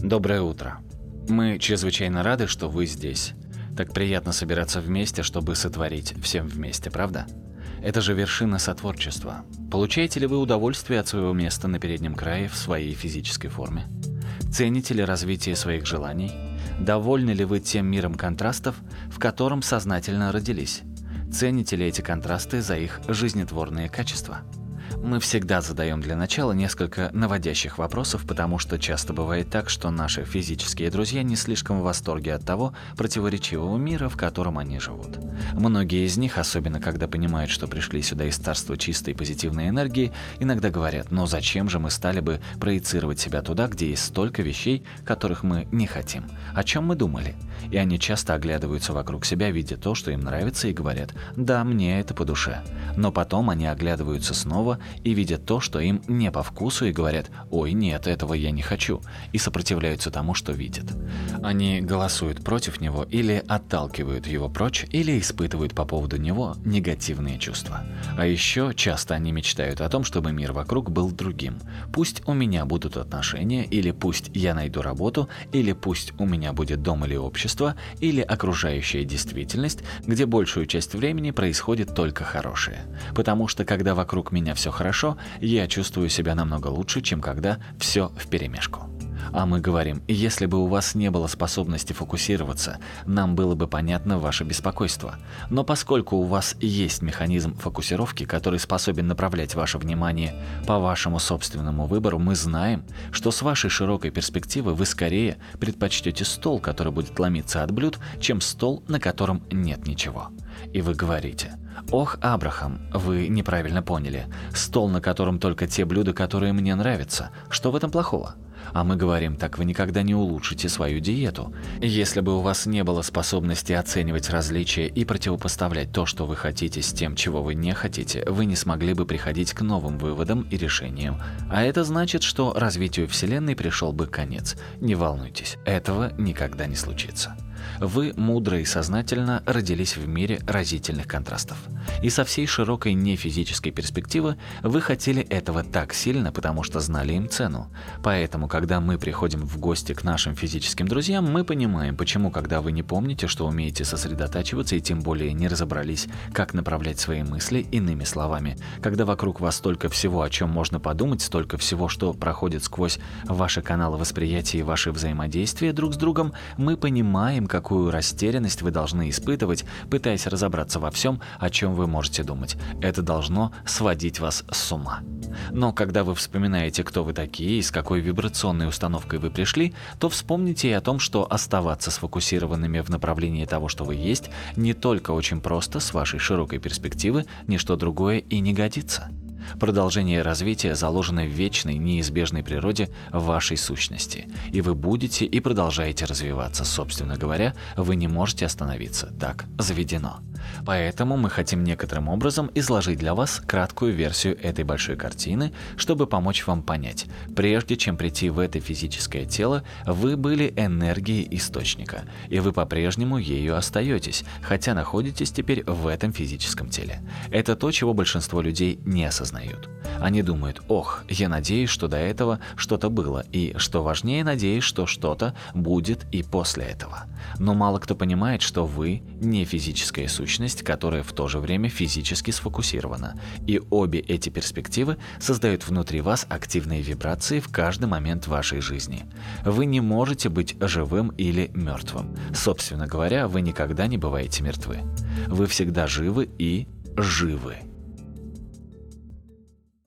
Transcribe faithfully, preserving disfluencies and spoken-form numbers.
Доброе утро. Мы чрезвычайно рады, что вы здесь. Так приятно собираться вместе, чтобы сотворить всем вместе, правда? Это же вершина сотворчества. Получаете ли вы удовольствие от своего места на переднем крае в своей физической форме? Цените ли развитие своих желаний? Довольны ли вы тем миром контрастов, в котором сознательно родились? Цените ли эти контрасты за их жизнетворные качества? Мы всегда задаем для начала несколько наводящих вопросов, потому что часто бывает так, что наши физические друзья не слишком в восторге от того противоречивого мира, в котором они живут. Многие из них, особенно когда понимают, что пришли сюда из царства чистой позитивной энергии, иногда говорят: «Но зачем же мы стали бы проецировать себя туда, где есть столько вещей, которых мы не хотим? О чем мы думали?» И они часто оглядываются вокруг себя, видя то, что им нравится, и говорят: «Да, мне это по душе». Но потом они оглядываются снова и видят то, что им не по вкусу, и говорят: «Ой, нет, этого я не хочу», и сопротивляются тому, что видят. Они голосуют против него или отталкивают его прочь, или испытывают по поводу него негативные чувства. А еще часто они мечтают о том, чтобы мир вокруг был другим. Пусть у меня будут отношения, или пусть я найду работу, или пусть у меня будет дом или общество, или окружающая действительность, где большую часть времени происходит только хорошее. Потому что когда вокруг меня все хорошо, я чувствую себя намного лучше, чем когда все вперемешку. А мы говорим: если бы у вас не было способности фокусироваться, нам было бы понятно ваше беспокойство. Но поскольку у вас есть механизм фокусировки, который способен направлять ваше внимание по вашему собственному выбору, мы знаем, что с вашей широкой перспективы вы скорее предпочтете стол, который будет ломиться от блюд, чем стол, на котором нет ничего. И вы говорите: «Ох, Абрахам, вы неправильно поняли. Стол, на котором только те блюда, которые мне нравятся. Что в этом плохого?» А мы говорим: так вы никогда не улучшите свою диету. Если бы у вас не было способности оценивать различия и противопоставлять то, что вы хотите, с тем, чего вы не хотите, вы не смогли бы приходить к новым выводам и решениям. А это значит, что развитию Вселенной пришел бы конец. Не волнуйтесь, этого никогда не случится. Вы мудро и сознательно родились в мире разительных контрастов. И со всей широкой нефизической перспективы вы хотели этого так сильно, потому что знали им цену. Поэтому, когда мы приходим в гости к нашим физическим друзьям, мы понимаем, почему, когда вы не помните, что умеете сосредотачиваться и тем более не разобрались, как направлять свои мысли, иными словами, когда вокруг вас столько всего, о чем можно подумать, столько всего, что проходит сквозь ваши каналы восприятия и ваши взаимодействия друг с другом, мы понимаем, какую растерянность вы должны испытывать, пытаясь разобраться во всем, о чем вы можете думать. Это должно сводить вас с ума. Но когда вы вспоминаете, кто вы такие и с какой вибрационной установкой вы пришли, то вспомните и о том, что оставаться сфокусированными в направлении того, что вы есть, не только очень просто с вашей широкой перспективы, ничто другое и не годится. Продолжение развития заложено в вечной, неизбежной природе вашей сущности. И вы будете и продолжаете развиваться. Собственно говоря, вы не можете остановиться. Так заведено. Поэтому мы хотим некоторым образом изложить для вас краткую версию этой большой картины, чтобы помочь вам понять: прежде чем прийти в это физическое тело, вы были энергией источника, и вы по-прежнему ею остаетесь, хотя находитесь теперь в этом физическом теле. Это то, чего большинство людей не осознают. Они думают: ох, я надеюсь, что до этого что-то было, и, что важнее, надеюсь, что что-то будет и после этого. Но мало кто понимает, что вы не физическая сущность, которая в то же время физически сфокусирована. И обе эти перспективы создают внутри вас активные вибрации в каждый момент вашей жизни. Вы не можете быть живым или мертвым. Собственно говоря, вы никогда не бываете мертвы. Вы всегда живы и живы.